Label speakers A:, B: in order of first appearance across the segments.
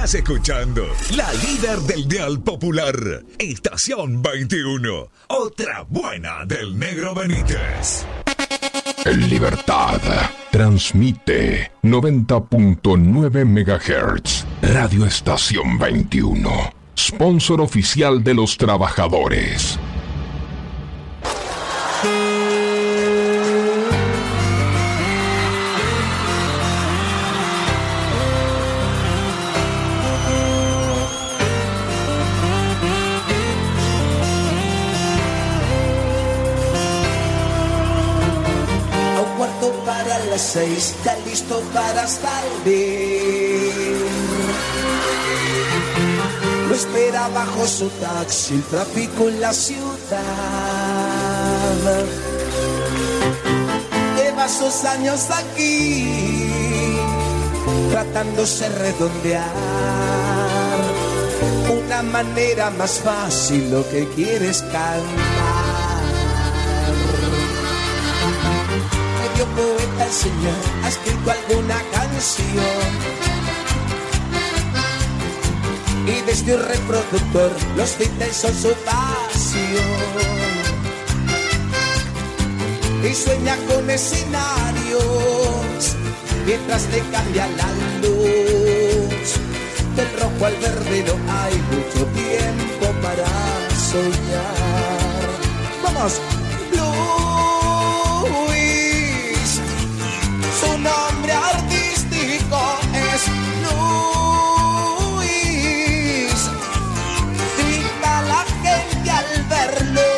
A: Estás escuchando la líder del dial popular, Estación 21, otra buena del Negro Benítez.
B: En Libertad transmite 90.9 MHz, Radio Estación 21, sponsor oficial de los trabajadores.
C: las 6, ya listo para salir. Lo espera bajo su taxi, el tráfico en la ciudad. Lleva sus años aquí, tratándose redondear una manera más fácil lo que quieres cantar. Medio poeta el señor ha escrito alguna canción y desde un reproductor los Beatles son su pasión. Y sueña con escenarios mientras le cambia la luz. Del rojo al verde no hay mucho tiempo para soñar. ¡Vamos! Luis, su nombre artístico es Luis. Grita la gente al verlo.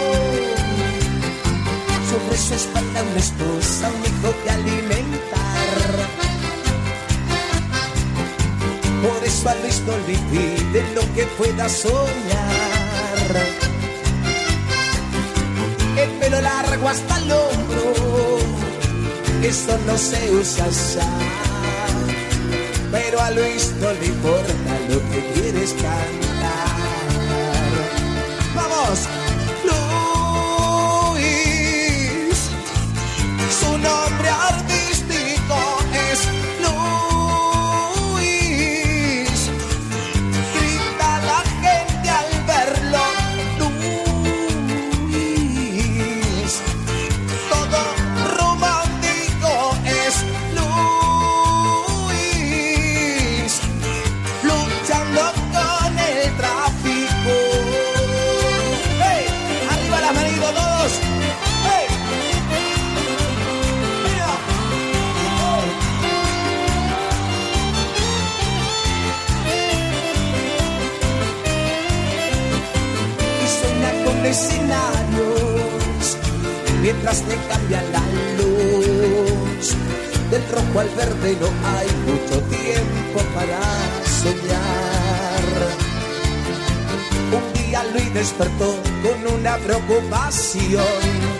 C: Sobre su espalda una esposa, un hijo que alimentar. Por eso a Luis no le pide lo que pueda soñar. El pelo largo hasta el hombro, eso no se usa ya. Pero a Luis no le importa lo que quieres cantar. ¡Vamos! Luis, su nombre artístico es Luis. Grita la gente al verlo. Luis, todo romántico es Luis. Luchando con el tráfico. ¡Hey! ¡Arriba las manitos todos! ¡Hey! ¡Mira! Y sueña con escenarios mientras le cambia la luz. Del rojo al verde no hay mucho tiempo para soñar. Un día Luis despertó con una preocupación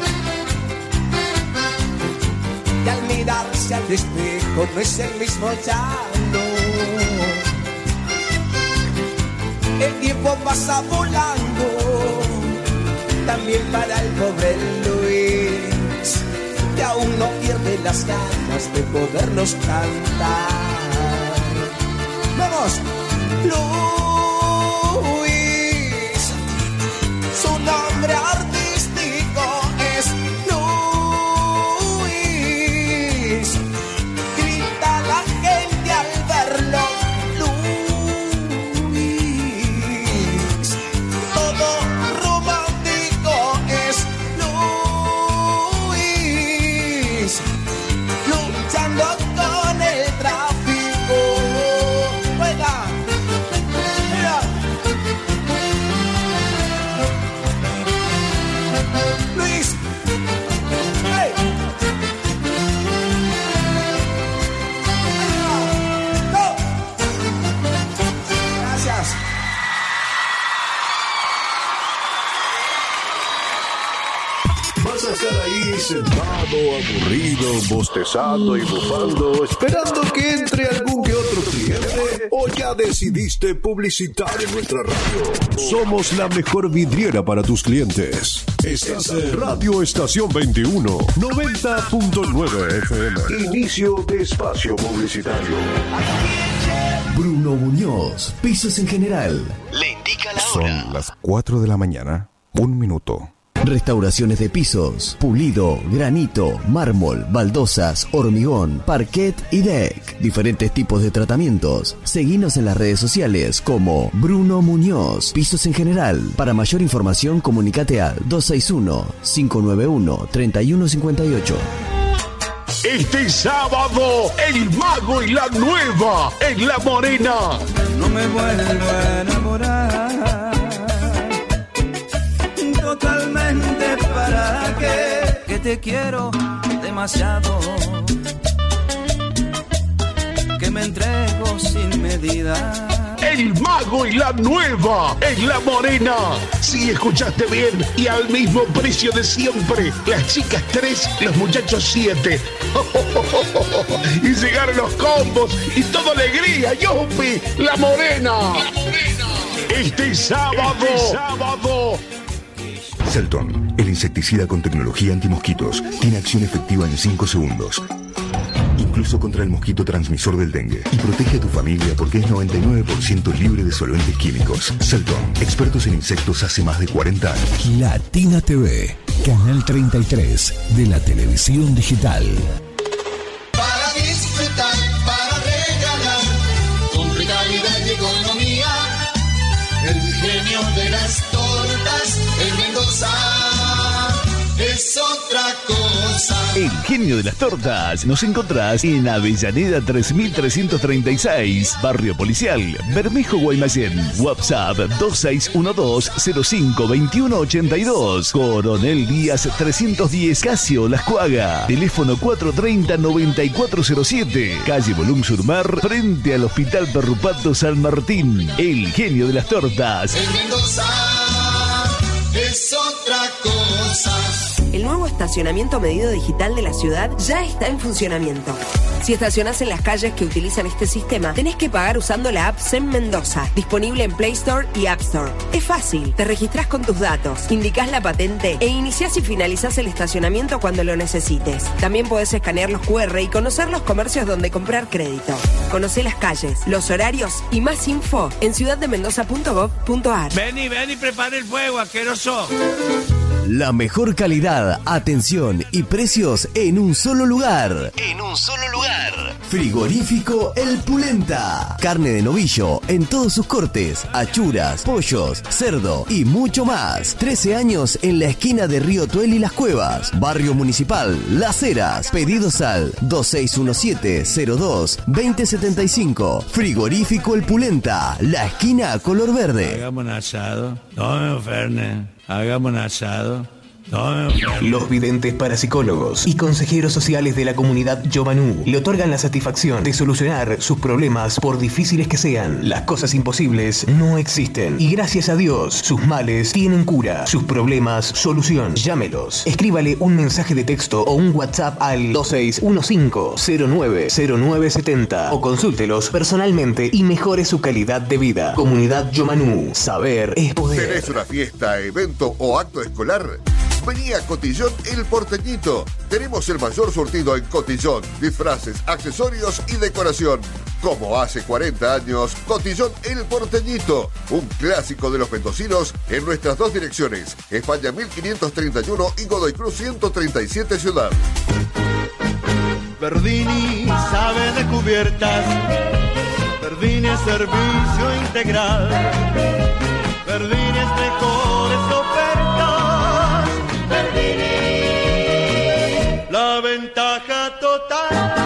C: y al mirarse al espejo no es el mismo ya, no. El tiempo pasa volando también para el pobre Luis, que aún no pierde las ganas de podernos cantar. ¡Vamos! Luis, su nombre artístico es Luis. Grita la gente al verlo. Luis, todo romántico es Luis. Luchando con el tráfico. Juega. Mira. Luis. Hey. Ahí va. Go. Gracias.
D: Vas a estar ahí sentado, aburrido, bostezando y bufando, esperando que entre algún que otro cliente, o ya decidiste publicitar en nuestra radio. Somos la mejor vidriera para tus clientes. Estás en Radio Estación 21, 90.9 FM. Inicio de espacio publicitario.
E: Bruno Muñoz, pisos en general.
F: Le indica la hora.
G: Son las 4 de la mañana, 1 minuto.
E: Restauraciones de pisos, pulido, granito, mármol, baldosas, hormigón, parquet y deck. Diferentes tipos de tratamientos. Seguinos en las redes sociales como Bruno Muñoz, pisos en general. Para mayor información comunícate al 261-591-3158.
B: Este sábado, el Mago y la Nueva en La Morena.
C: No me vuelvo a enamorar. Totalmente para qué, que te quiero demasiado, que me entrego sin medida.
B: El Mago y la Nueva en La Morena. Si escuchaste bien y al mismo precio de siempre. Las chicas 3, los muchachos 7. Y llegaron los combos y toda alegría. ¡Yupi! La Morena. Este sábado.
H: Selton, el insecticida con tecnología antimosquitos, tiene acción efectiva en 5 segundos. Incluso contra el mosquito transmisor del dengue. Y protege a tu familia porque es 99% libre de solventes químicos. Selton, expertos en insectos hace más de 40 años.
I: Latina TV, canal 33 de la televisión digital.
J: Para disfrutar, para regalar, con calidad y economía, el genio de las tortas en Mendoza es otra cosa.
K: El genio de las tortas nos encontrás en Avellaneda 3336, Barrio Policial, Bermejo, Guaymallén. WhatsApp 2612-052182. Coronel Díaz 310, Casio Las Cuaga. Teléfono 430-9407. Calle Bolum Surmar, frente al Hospital Perrupato San Martín. El genio de las tortas.
J: En Mendoza es otra cosa.
L: El nuevo estacionamiento medido digital de la ciudad ya está en funcionamiento. Si estacionás en las calles que utilizan este sistema, tenés que pagar usando la app Sem Mendoza, disponible en Play Store y App Store. Es fácil, te registrás con tus datos, indicás la patente e iniciás y finalizás el estacionamiento cuando lo necesites. También podés escanear los QR y conocer los comercios donde comprar crédito. Conocé las calles, los horarios y más info en ciudaddemendoza.gov.ar.
M: Ven y prepara el fuego, asqueroso.
E: La mejor calidad, atención y precios en un solo lugar. Frigorífico El Pulenta. Carne de novillo en todos sus cortes, achuras, pollos, cerdo y mucho más. 13 años en la esquina de Río Tuel y Las Cuevas. Barrio Municipal, Las Heras. Pedidos al 2617-02-2075. Frigorífico El Pulenta. La esquina color verde.
M: Hagamos un asado. No me oferne. Hagamos un asado.
N: Los videntes parapsicólogos y consejeros sociales de la comunidad Yomanú le otorgan la satisfacción de solucionar sus problemas por difíciles que sean. Las cosas imposibles no existen y gracias a Dios sus males tienen cura, sus problemas solución. Llámelos, escríbale un mensaje de texto o un WhatsApp al 2615-090970 o consúltelos personalmente y mejore su calidad de vida. Comunidad Yomanú, saber es poder.
O: ¿Tenés una fiesta, evento o acto escolar? Vení a Cotillón El Porteñito. Tenemos el mayor surtido en cotillón, disfraces, accesorios y decoración. Como hace 40 años, Cotillón El Porteñito, un clásico de los mendocinos en nuestras dos direcciones, España 1531 y Godoy Cruz 137 Ciudad.
P: Verdini sabe de cubiertas, Verdini es servicio integral, Verdini es mejores ofertas, Verdini, la ventaja total.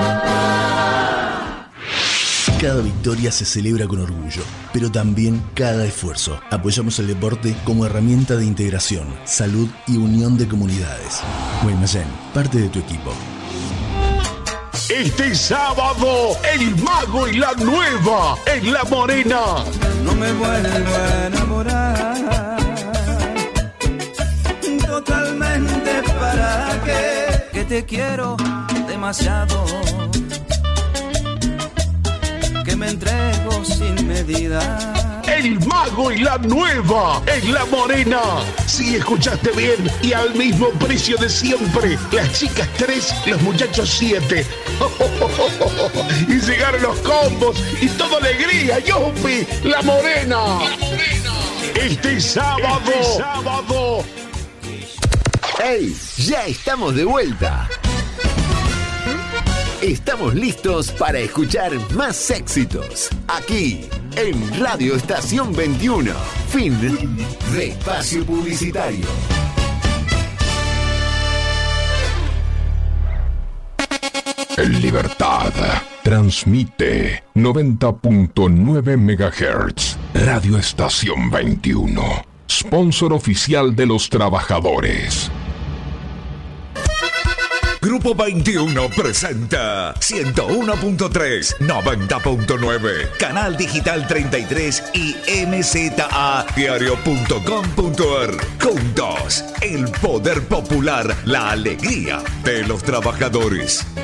Q: Cada victoria se celebra con orgullo, pero también cada esfuerzo. Apoyamos el deporte como herramienta de integración, salud y unión de comunidades. Guaymallén, parte de tu equipo.
B: Este sábado, el Mago y la Nueva en La Morena.
C: No me vuelvo a enamorar. Totalmente para qué, que te quiero demasiado, que me me entrego sin medida.
B: El mago y la nueva en La Morena. Si escuchaste bien y al mismo precio de siempre. Las chicas 3, los muchachos 7. Y llegaron los combos y toda alegría. ¡Yupi! La Morena. Este sábado.
F: ¡Hey! Ya estamos de vuelta. Estamos listos para escuchar más éxitos. Aquí, en Radio Estación 21. Fin de espacio publicitario.
B: En Libertad. Transmite 90.9 MHz. Radio Estación 21. Sponsor oficial de los trabajadores.
A: Grupo 21 presenta 101.3, 90.9, Canal Digital 33 y mzadiario.com.ar. Juntos, el poder popular, la alegría de los trabajadores.